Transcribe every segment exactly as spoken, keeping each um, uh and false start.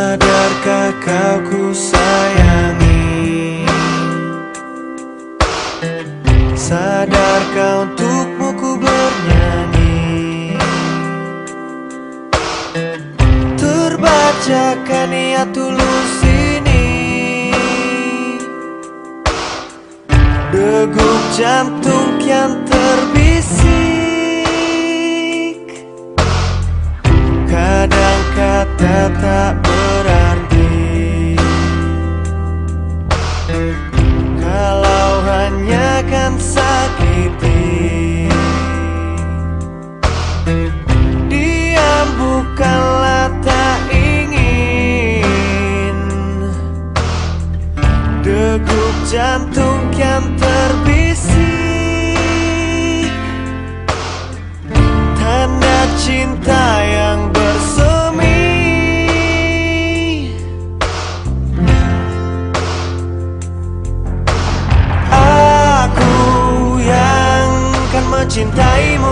Sadarkah kau ku sayangi? Sadarkah untukmu ku bernyanyi? Terbacakan niat tulus ini, degup jantung kian terbisik. Kadang kata tak berarti kalau hanya kan sakiti. Diam bukanlah tak ingin, degup jantung kian terbisik. Tanda cinta yang bersemi. Aku yang kan mencintaimu,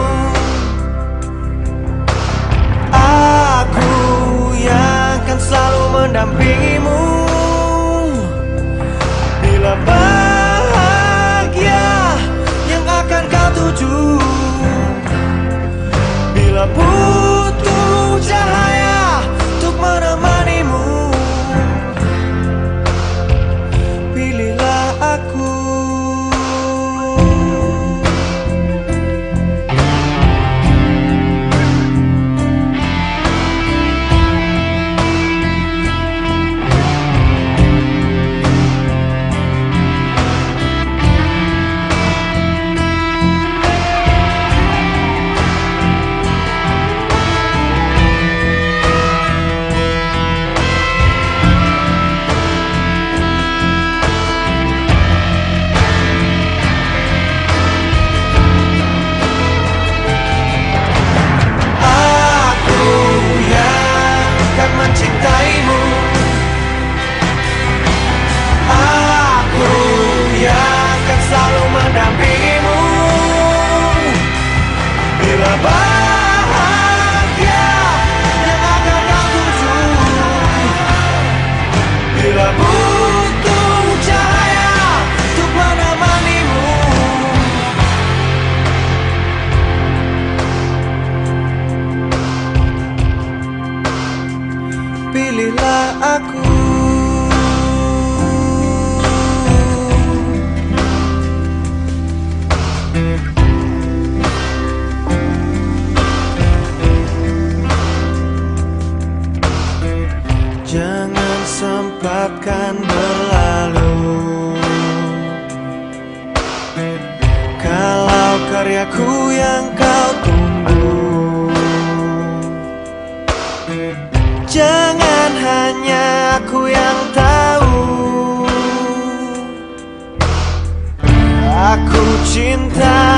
aku yang kan selalu mendampingimu. Bila bahagia yang akan kau tuju, bila butuh cahaya untuk menemanimu, pilihlah aku. Mencintaimu, aku yang akan selalu mendampingimu. Bila bahagia yang akan kau tuju, bila butuh cahaya untuk menemanimu, pilihlah aku. Jangan sempatkan berlalu kalau karyaku yang kau tunggu. Jangan hanya aku yang tahu, aku cinta